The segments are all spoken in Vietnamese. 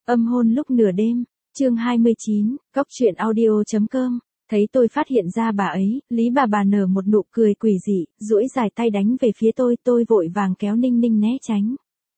Âm hôn lúc nửa đêm, chương 29, Cóc truyện audio.com. Thấy tôi phát hiện ra bà ấy, Lý bà nở một nụ cười quỷ dị, duỗi dài tay đánh về phía tôi vội vàng kéo Ninh Ninh né tránh.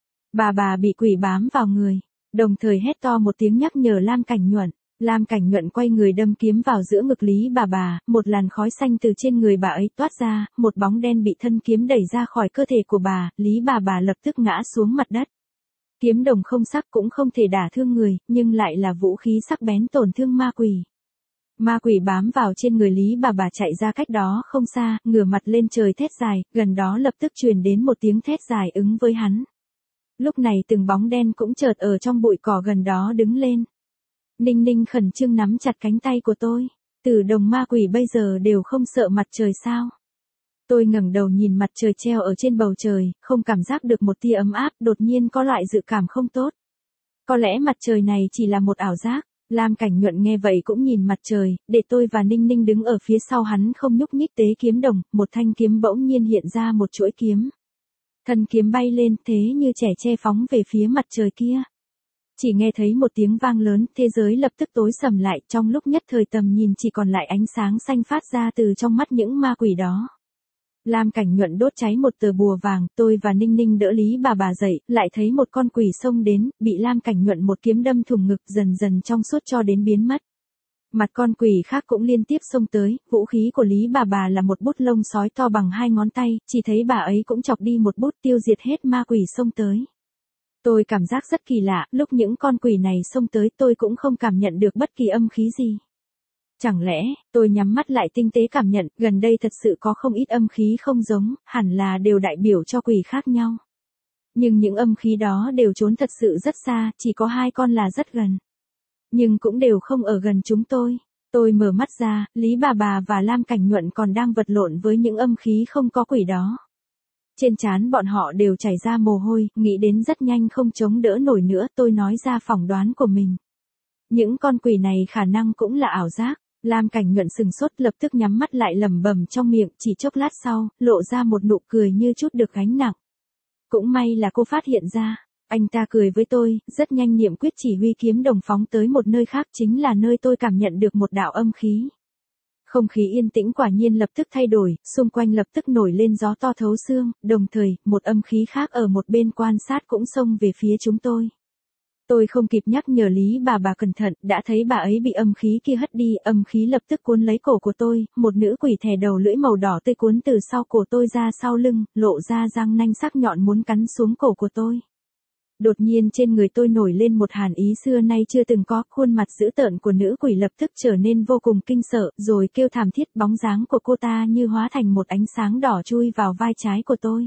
Bà bị quỷ bám vào người, đồng thời hét to một tiếng nhắc nhở Lam Cảnh Nhuận. Lam Cảnh Nhuận quay người đâm kiếm vào giữa ngực Lý bà, một làn khói xanh từ trên người bà ấy toát ra, một bóng đen bị thân kiếm đẩy ra khỏi cơ thể của bà, Lý bà lập tức ngã xuống mặt đất. Kiếm đồng không sắc cũng không thể đả thương người, nhưng lại là vũ khí sắc bén tổn thương ma quỷ. Ma quỷ bám vào trên người Lý bà chạy ra cách đó không xa, ngửa mặt lên trời thét dài, gần đó lập tức truyền đến một tiếng thét dài ứng với hắn. Lúc này từng bóng đen cũng chợt ở trong bụi cỏ gần đó đứng lên. Ninh Ninh khẩn trương nắm chặt cánh tay của tôi. Tử đồng ma quỷ bây giờ đều không sợ mặt trời sao? Tôi ngẩng đầu nhìn mặt trời treo ở trên bầu trời, không cảm giác được một tia ấm áp, đột nhiên có loại dự cảm không tốt. Có lẽ mặt trời này chỉ là một ảo giác. Lam Cảnh Nhuận nghe vậy cũng nhìn mặt trời, để tôi và Ninh Ninh đứng ở phía sau hắn không nhúc nhích tế kiếm đồng, một thanh kiếm bỗng nhiên hiện ra một chuỗi kiếm. Thân kiếm bay lên thế như trẻ tre phóng về phía mặt trời kia. Chỉ nghe thấy một tiếng vang lớn, thế giới lập tức tối sầm lại, trong lúc nhất thời tầm nhìn chỉ còn lại ánh sáng xanh phát ra từ trong mắt những ma quỷ đó. Lam Cảnh Nhuận đốt cháy một tờ bùa vàng, tôi và Ninh Ninh đỡ Lý bà dậy, lại thấy một con quỷ xông đến, bị Lam Cảnh Nhuận một kiếm đâm thủng ngực, dần dần trong suốt cho đến biến mất. Mặt con quỷ khác cũng liên tiếp xông tới, vũ khí của Lý bà là một bút lông sói to bằng 2 ngón tay, chỉ thấy bà ấy cũng chọc đi một bút tiêu diệt hết ma quỷ xông tới. Tôi cảm giác rất kỳ lạ, lúc những con quỷ này xông tới tôi cũng không cảm nhận được bất kỳ âm khí gì. Chẳng lẽ, tôi nhắm mắt lại tinh tế cảm nhận, gần đây thật sự có không ít âm khí không giống, hẳn là đều đại biểu cho quỷ khác nhau. Nhưng những âm khí đó đều trốn thật sự rất xa, chỉ có 2 con là rất gần. Nhưng cũng đều không ở gần chúng tôi. Tôi mở mắt ra, Lý bà và Lam Cảnh Nhuận còn đang vật lộn với những âm khí không có quỷ đó. Trên trán bọn họ đều chảy ra mồ hôi, nghĩ đến rất nhanh không chống đỡ nổi nữa, tôi nói ra phỏng đoán của mình. Những con quỷ này khả năng cũng là ảo giác. Lam Cảnh Nhuận sừng sốt lập tức nhắm mắt lại lẩm bẩm trong miệng, chỉ chốc lát sau, lộ ra một nụ cười như chút được gánh nặng. Cũng may là cô phát hiện ra. Anh ta cười với tôi, rất nhanh niệm quyết chỉ huy kiếm đồng phóng tới một nơi khác, chính là nơi tôi cảm nhận được một đạo âm khí. Không khí yên tĩnh quả nhiên lập tức thay đổi, xung quanh lập tức nổi lên gió to thấu xương, đồng thời, một âm khí khác ở một bên quan sát cũng xông về phía chúng tôi. Tôi không kịp nhắc nhở Lý bà cẩn thận, đã thấy bà ấy bị âm khí kia hất đi, âm khí lập tức cuốn lấy cổ của tôi, một nữ quỷ thè đầu lưỡi màu đỏ tươi cuốn từ sau cổ tôi ra sau lưng, lộ ra răng nanh sắc nhọn muốn cắn xuống cổ của tôi. Đột nhiên trên người tôi nổi lên một hàn ý xưa nay chưa từng có, khuôn mặt dữ tợn của nữ quỷ lập tức trở nên vô cùng kinh sợ, rồi kêu thảm thiết, bóng dáng của cô ta như hóa thành một ánh sáng đỏ chui vào vai trái của tôi.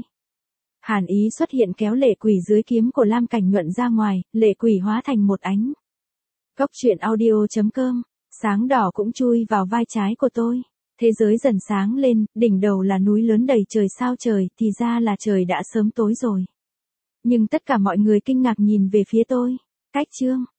Hàn ý xuất hiện kéo lệ quỷ dưới kiếm của Lam Cảnh Nhuận ra ngoài, lệ quỷ hóa thành một ánh. Cóc truyện audio.com, sáng đỏ cũng chui vào vai trái của tôi. Thế giới dần sáng lên, đỉnh đầu là núi lớn đầy trời sao trời, thì ra là trời đã sớm tối rồi. Nhưng tất cả mọi người kinh ngạc nhìn về phía tôi. Cách chương.